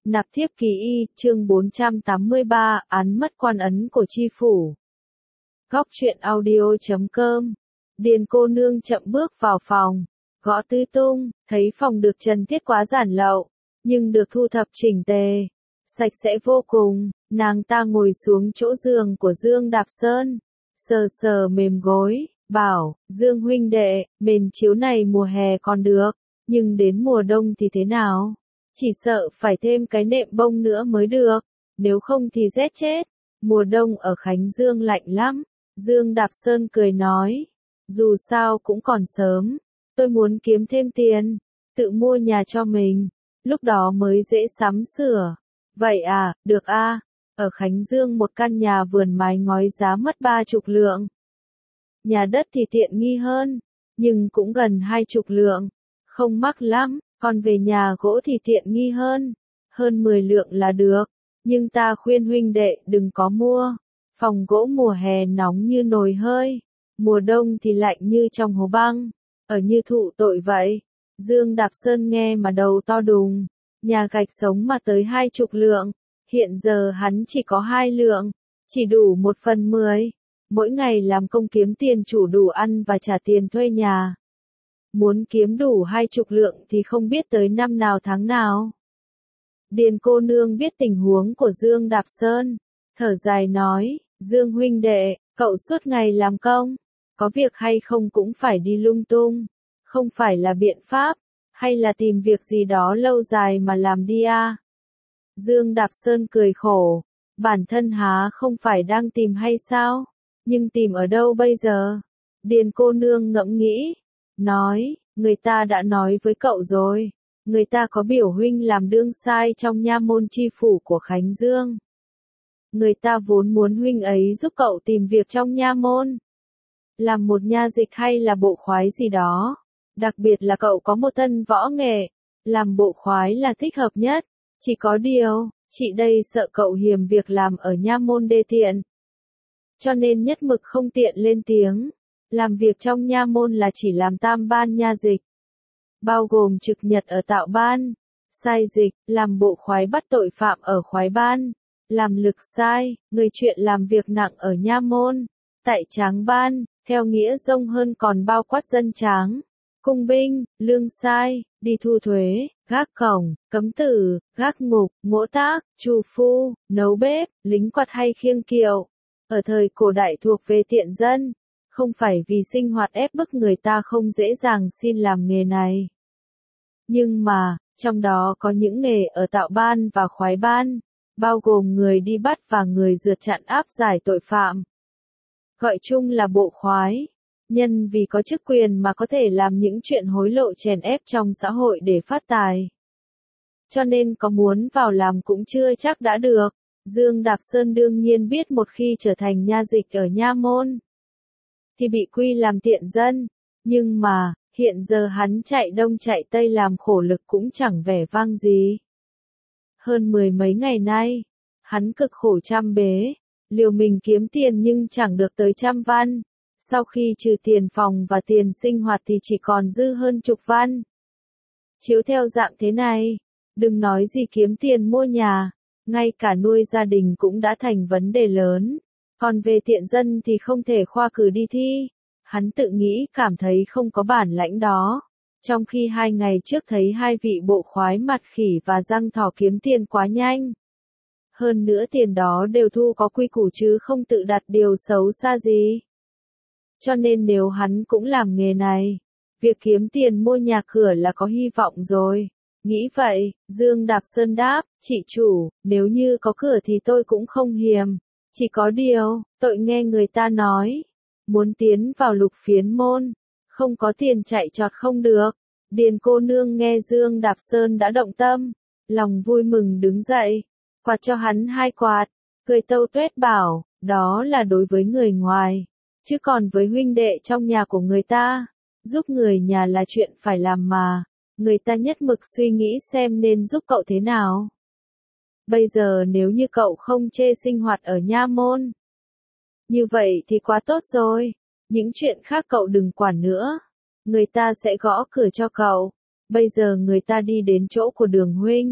Nạp thiếp ký y, chương 483, án mất quan ấn của tri phủ. Góc truyện audio.com. Điền cô nương chậm bước vào phòng, gõ tứ tung, thấy phòng được trần thiết quá giản lậu, nhưng được thu thập chỉnh tề, sạch sẽ vô cùng. Nàng ta ngồi xuống chỗ giường của Dương Đạp Sơn, sờ sờ mềm gối, bảo, Dương huynh đệ, mền chiếu này mùa hè còn được, nhưng đến mùa đông thì thế nào? Chỉ sợ phải thêm cái nệm bông nữa mới được, nếu không thì rét chết. Mùa đông ở Khánh Dương lạnh lắm. Dương Đạp Sơn cười nói, dù sao cũng còn sớm, tôi muốn kiếm thêm tiền, tự mua nhà cho mình, lúc đó mới dễ sắm sửa. Vậy à, được a. Ở Khánh Dương một căn nhà vườn mái ngói giá mất 30 lượng. Nhà đất thì tiện nghi hơn, nhưng cũng gần 20 lượng, không mắc lắm. Còn về nhà gỗ thì tiện nghi hơn 10 lượng là được, nhưng ta khuyên huynh đệ đừng có mua. Phòng gỗ mùa hè nóng như nồi hơi, mùa đông thì lạnh như trong hố băng, ở như thụ tội vậy. Dương Đạp Sơn nghe mà đầu to đùng, nhà gạch sống mà tới 20 lượng, hiện giờ hắn chỉ có 2 lượng, chỉ đủ 1/10, mỗi ngày làm công kiếm tiền chủ đủ ăn và trả tiền thuê nhà. Muốn kiếm đủ 20 lượng thì không biết tới năm nào tháng nào. Điền cô nương biết tình huống của Dương Đạp Sơn, thở dài nói, Dương huynh đệ, cậu suốt ngày làm công, có việc hay không cũng phải đi lung tung, không phải là biện pháp, hay là tìm việc gì đó lâu dài mà làm đi à? Dương Đạp Sơn cười khổ, bản thân há không phải đang tìm hay sao, nhưng tìm ở đâu bây giờ? Điền cô nương ngẫm nghĩ, nói, người ta đã nói với cậu rồi, người ta có biểu huynh làm đương sai trong nha môn tri phủ của Khánh Dương. Người ta vốn muốn huynh ấy giúp cậu tìm việc trong nha môn, làm một nha dịch hay là bộ khoái gì đó, đặc biệt là cậu có một thân võ nghệ, làm bộ khoái là thích hợp nhất, chỉ có điều, chị đây sợ cậu hiềm việc làm ở nha môn đê tiện, cho nên nhất mực không tiện lên tiếng. Làm việc trong nha môn là chỉ làm tam ban nha dịch, bao gồm trực nhật ở tạo ban, sai dịch, làm bộ khoái bắt tội phạm ở khoái ban, làm lực sai, người chuyện làm việc nặng ở nha môn, tại tráng ban, theo nghĩa rộng hơn còn bao quát dân tráng, cung binh, lương sai, đi thu thuế, gác cổng, cấm tử, gác ngục, ngỗ tác, trù phu, nấu bếp, lính quạt hay khiêng kiệu. Ở thời cổ đại thuộc về tiện dân. Không phải vì sinh hoạt ép bức người ta không dễ dàng xin làm nghề này. Nhưng mà, trong đó có những nghề ở tạo ban và khoái ban, bao gồm người đi bắt và người rượt chặn áp giải tội phạm. Gọi chung là bộ khoái. Nhân vì có chức quyền mà có thể làm những chuyện hối lộ chèn ép trong xã hội để phát tài. Cho nên có muốn vào làm cũng chưa chắc đã được. Dương Đạp Sơn đương nhiên biết một khi trở thành nha dịch ở nha môn thì bị quy làm tiện dân, nhưng mà, hiện giờ hắn chạy đông chạy tây làm khổ lực cũng chẳng vẻ vang gì. Hơn 10 mấy ngày nay, hắn cực khổ chăm bế, liều mình kiếm tiền nhưng chẳng được tới 100 văn, sau khi trừ tiền phòng và tiền sinh hoạt thì chỉ còn dư hơn 10 văn. Chiếu theo dạng thế này, đừng nói gì kiếm tiền mua nhà, ngay cả nuôi gia đình cũng đã thành vấn đề lớn. Còn về tiện dân thì không thể khoa cử đi thi. Hắn tự nghĩ cảm thấy không có bản lãnh đó. Trong khi 2 ngày trước thấy 2 vị bộ khoái mặt khỉ và răng thỏ kiếm tiền quá nhanh. Hơn nữa tiền đó đều thu có quy củ chứ không tự đặt điều xấu xa gì. Cho nên nếu hắn cũng làm nghề này, việc kiếm tiền mua nhà cửa là có hy vọng rồi. Nghĩ vậy, Dương Đạp Sơn đáp, chị chủ, nếu như có cửa thì tôi cũng không hiềm. Chỉ có điều, tội nghe người ta nói, muốn tiến vào lục phiến môn, không có tiền chạy trọt không được. Điền cô nương nghe Dương Đạp Sơn đã động tâm, lòng vui mừng đứng dậy, quạt cho hắn 2 quạt, cười tâu tuét bảo, đó là đối với người ngoài, chứ còn với huynh đệ trong nhà của người ta, giúp người nhà là chuyện phải làm mà, người ta nhất mực suy nghĩ xem nên giúp cậu thế nào. Bây giờ nếu như cậu không chê sinh hoạt ở nha môn, như vậy thì quá tốt rồi, những chuyện khác cậu đừng quản nữa, người ta sẽ gõ cửa cho cậu. Bây giờ người ta đi đến chỗ của Đường huynh,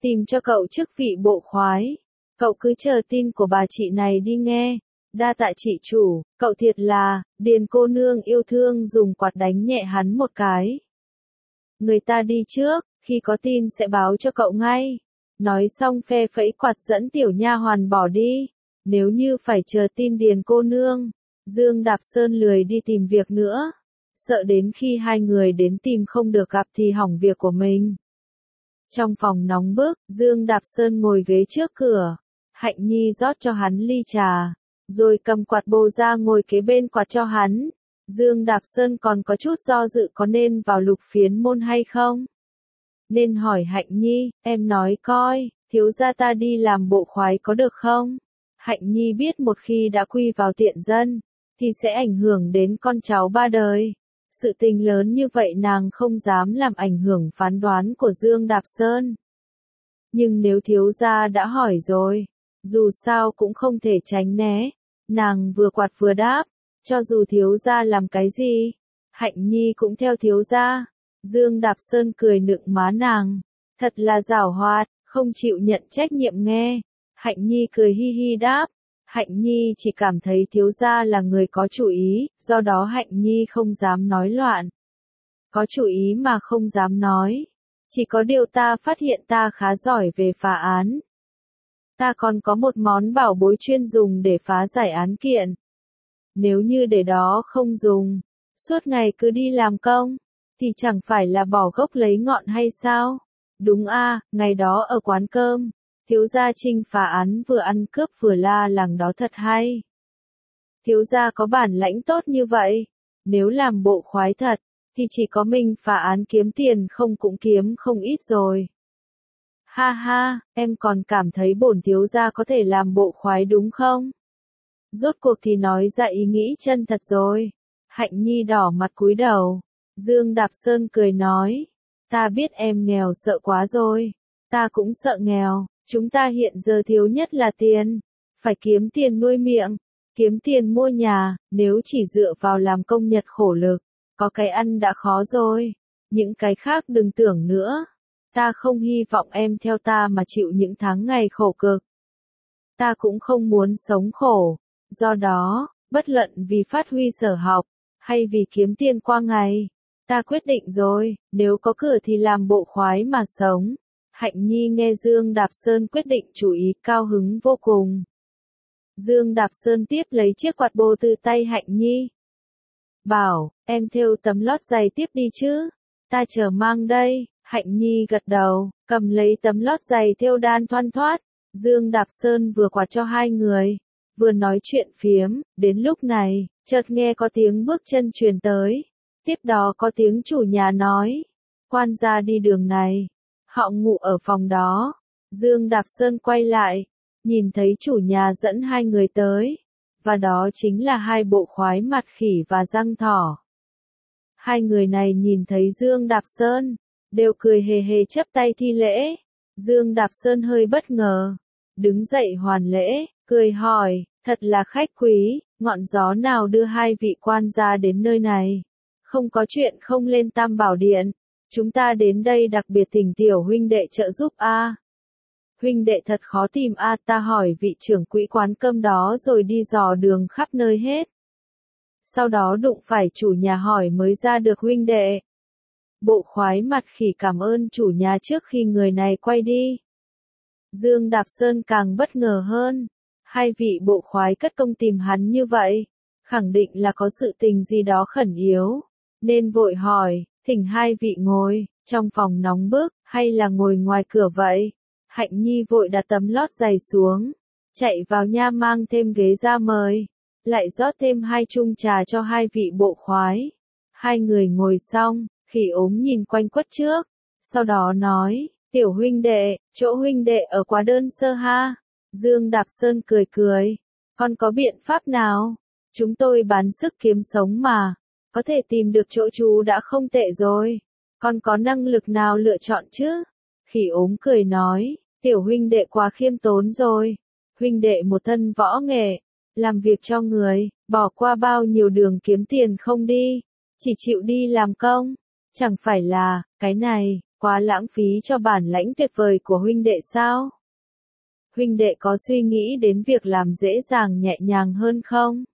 tìm cho cậu chức vị bộ khoái. Cậu cứ chờ tin của bà chị này đi nghe. Đa tạ chị chủ, cậu thiệt là, Điền cô nương yêu thương dùng quạt đánh nhẹ hắn một cái. Người ta đi trước, khi có tin sẽ báo cho cậu ngay. Nói xong phe phẩy quạt dẫn tiểu nha hoàn bỏ đi. Nếu như phải chờ tin Điền cô nương, Dương Đạp Sơn lười đi tìm việc nữa. Sợ đến khi hai người đến tìm không được gặp thì hỏng việc của mình. Trong phòng nóng bức, Dương Đạp Sơn ngồi ghế trước cửa. Hạnh Nhi rót cho hắn ly trà, rồi cầm quạt bồ ra ngồi kế bên quạt cho hắn. Dương Đạp Sơn còn có chút do dự có nên vào Lục Phiến môn hay không. Nên hỏi Hạnh Nhi, em nói coi, thiếu gia ta đi làm bộ khoái có được không? Hạnh Nhi biết một khi đã quy vào tiện dân, thì sẽ ảnh hưởng đến con cháu ba đời. Sự tình lớn như vậy nàng không dám làm ảnh hưởng phán đoán của Dương Đạp Sơn. Nhưng nếu thiếu gia đã hỏi rồi, dù sao cũng không thể tránh né. Nàng vừa quạt vừa đáp, cho dù thiếu gia làm cái gì, Hạnh Nhi cũng theo thiếu gia. Dương Đạp Sơn cười nựng má nàng, thật là giảo hoạt, không chịu nhận trách nhiệm nghe. Hạnh Nhi cười hi hi đáp, Hạnh Nhi chỉ cảm thấy thiếu gia là người có chủ ý, do đó Hạnh Nhi không dám nói loạn. Có chủ ý mà không dám nói. Chỉ có điều ta phát hiện ta khá giỏi về phá án. Ta còn có một món bảo bối chuyên dùng để phá giải án kiện. Nếu như để đó không dùng, suốt ngày cứ đi làm công, thì chẳng phải là bỏ gốc lấy ngọn hay sao? Đúng a, ngày đó ở quán cơm, thiếu gia Trinh phá án vừa ăn cướp vừa la làng đó thật hay. Thiếu gia có bản lãnh tốt như vậy, nếu làm bộ khoái thật, thì chỉ có mình phá án kiếm tiền không cũng kiếm không ít rồi. Ha ha, em còn cảm thấy bổn thiếu gia có thể làm bộ khoái đúng không? Rốt cuộc thì nói ra ý nghĩ chân thật rồi. Hạnh Nhi đỏ mặt cúi đầu. Dương Đạp Sơn cười nói, ta biết em nghèo sợ quá rồi. Ta cũng sợ nghèo, chúng ta hiện giờ thiếu nhất là tiền. Phải kiếm tiền nuôi miệng, kiếm tiền mua nhà, nếu chỉ dựa vào làm công nhật khổ lực, có cái ăn đã khó rồi. Những cái khác đừng tưởng nữa. Ta không hy vọng em theo ta mà chịu những tháng ngày khổ cực. Ta cũng không muốn sống khổ. Do đó, bất luận vì phát huy sở học, hay vì kiếm tiền qua ngày, ta quyết định rồi, nếu có cửa thì làm bộ khoái mà sống. Hạnh Nhi nghe Dương Đạp Sơn quyết định chủ ý cao hứng vô cùng. Dương Đạp Sơn tiếp lấy chiếc quạt bồ từ tay Hạnh Nhi. Bảo, em thêu tấm lót giày tiếp đi chứ, ta chờ mang đây. Hạnh Nhi gật đầu, cầm lấy tấm lót giày thêu đan thoăn thoắt. Dương Đạp Sơn vừa quạt cho hai người, vừa nói chuyện phiếm. Đến lúc này, chợt nghe có tiếng bước chân truyền tới. Tiếp đó có tiếng chủ nhà nói, quan gia đi đường này, họ ngủ ở phòng đó. Dương Đạp Sơn quay lại, nhìn thấy chủ nhà dẫn hai người tới, và đó chính là hai bộ khoái mặt khỉ và răng thỏ. Hai người này nhìn thấy Dương Đạp Sơn, đều cười hề hề chắp tay thi lễ. Dương Đạp Sơn hơi bất ngờ, đứng dậy hoàn lễ, cười hỏi, thật là khách quý, ngọn gió nào đưa hai vị quan gia đến nơi này? Không có chuyện không lên Tam Bảo Điện, chúng ta đến đây đặc biệt thỉnh tiểu huynh đệ trợ giúp a. Huynh đệ thật khó tìm a, ta hỏi vị trưởng quỹ quán cơm đó rồi đi dò đường khắp nơi hết. Sau đó đụng phải chủ nhà hỏi mới ra được huynh đệ. Bộ khoái mặt khỉ cảm ơn chủ nhà trước khi người này quay đi. Dương Đạp Sơn càng bất ngờ hơn. Hai vị bộ khoái cất công tìm hắn như vậy, khẳng định là có sự tình gì đó khẩn yếu, nên vội hỏi, thỉnh hai vị ngồi, trong phòng nóng bức, hay là ngồi ngoài cửa vậy? Hạnh Nhi vội đặt tấm lót giày xuống, chạy vào nha mang thêm ghế ra mời, lại rót thêm 2 chung trà cho hai vị bộ khoái. Hai người ngồi xong, khỉ ốm nhìn quanh quất trước, sau đó nói, tiểu huynh đệ, chỗ huynh đệ ở quá đơn sơ ha. Dương Đạp Sơn cười cười, con có biện pháp nào? Chúng tôi bán sức kiếm sống mà, có thể tìm được chỗ trú đã không tệ rồi. Con có năng lực nào lựa chọn chứ? Khỉ ốm cười nói, tiểu huynh đệ quá khiêm tốn rồi. Huynh đệ một thân võ nghệ, làm việc cho người, bỏ qua bao nhiêu đường kiếm tiền không đi, chỉ chịu đi làm công. Chẳng phải là, cái này, Quá lãng phí cho bản lãnh tuyệt vời của huynh đệ sao? Huynh đệ có suy nghĩ đến việc làm dễ dàng nhẹ nhàng hơn không?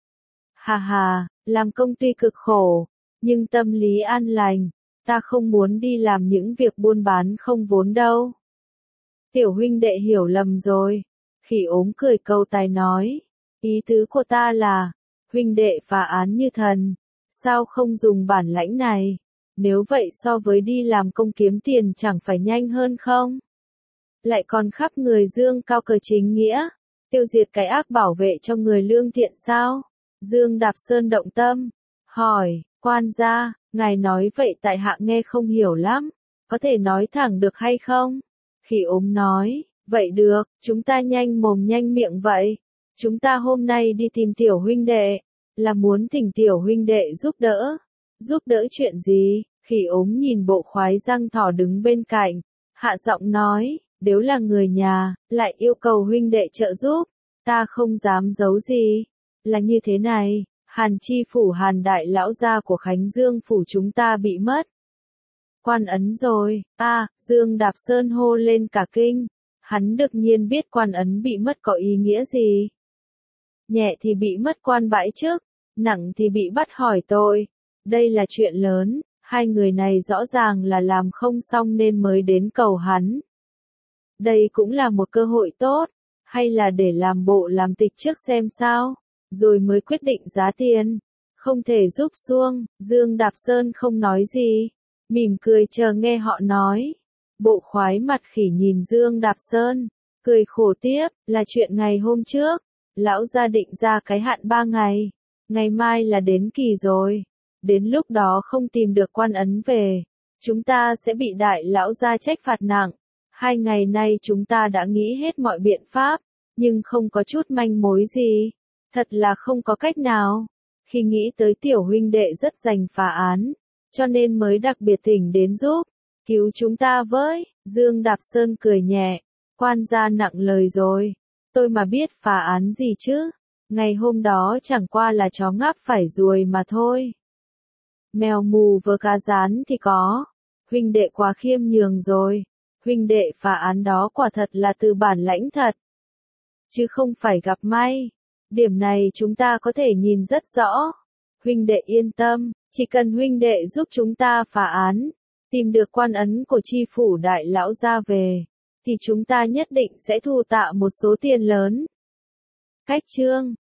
Hà hà, làm công tuy cực khổ, nhưng tâm lý an lành, ta không muốn đi làm những việc buôn bán không vốn đâu. Tiểu huynh đệ hiểu lầm rồi. Khỉ ốm cười câu tài nói, ý tứ của ta là, huynh đệ phá án như thần, sao không dùng bản lãnh này? Nếu vậy so với đi làm công kiếm tiền chẳng phải nhanh hơn không? Lại còn khắp người dương cao cờ chính nghĩa, tiêu diệt cái ác bảo vệ cho người lương thiện sao? Dương Đạp Sơn động tâm, hỏi, quan gia, ngài nói vậy tại hạ nghe không hiểu lắm, có thể nói thẳng được hay không? Khỉ ốm nói, vậy được, chúng ta nhanh mồm nhanh miệng vậy. Chúng ta hôm nay đi tìm tiểu huynh đệ, là muốn thỉnh tiểu huynh đệ giúp đỡ. Giúp đỡ chuyện gì? Khỉ ốm nhìn bộ khoái răng thỏ đứng bên cạnh, hạ giọng nói, nếu là người nhà, lại yêu cầu huynh đệ trợ giúp, ta không dám giấu gì. Là như thế này, Hàn Chi phủ Hàn đại lão gia của Khánh Dương phủ chúng ta bị mất. Quan ấn rồi, Dương Đạp Sơn hô lên cả kinh, hắn đương nhiên biết quan ấn bị mất có ý nghĩa gì. Nhẹ thì bị mất quan bãi chức, nặng thì bị bắt hỏi tội. Đây là chuyện lớn, hai người này rõ ràng là làm không xong nên mới đến cầu hắn. Đây cũng là một cơ hội tốt, hay là để làm bộ làm tịch trước xem sao, rồi mới quyết định giá tiền. Không thể giúp xuông, Dương Đạp Sơn không nói gì, mỉm cười chờ nghe họ nói. Bộ khoái mặt khỉ nhìn Dương Đạp Sơn, cười khổ tiếp, là chuyện ngày hôm trước, lão gia định ra cái hạn 3 ngày, ngày mai là đến kỳ rồi, đến lúc đó không tìm được quan ấn về, chúng ta sẽ bị đại lão gia trách phạt nặng. 2 ngày nay chúng ta đã nghĩ hết mọi biện pháp, nhưng không có chút manh mối gì, thật là không có cách nào. Khi nghĩ tới tiểu huynh đệ rất giành phá án, cho nên mới đặc biệt thỉnh đến giúp, cứu chúng ta với. Dương Đạp Sơn cười nhẹ, quan gia nặng lời rồi, tôi mà biết phá án gì chứ, ngày hôm đó chẳng qua là chó ngáp phải ruồi mà thôi. Mèo mù vớ cá rán thì có, huynh đệ quá khiêm nhường rồi, huynh đệ phá án đó quả thật là từ bản lãnh thật, chứ không phải gặp may, điểm này chúng ta có thể nhìn rất rõ. Huynh đệ yên tâm, chỉ cần huynh đệ giúp chúng ta phá án, tìm được quan ấn của chi phủ đại lão gia về, thì chúng ta nhất định sẽ thu tạ một số tiền lớn. Cách chương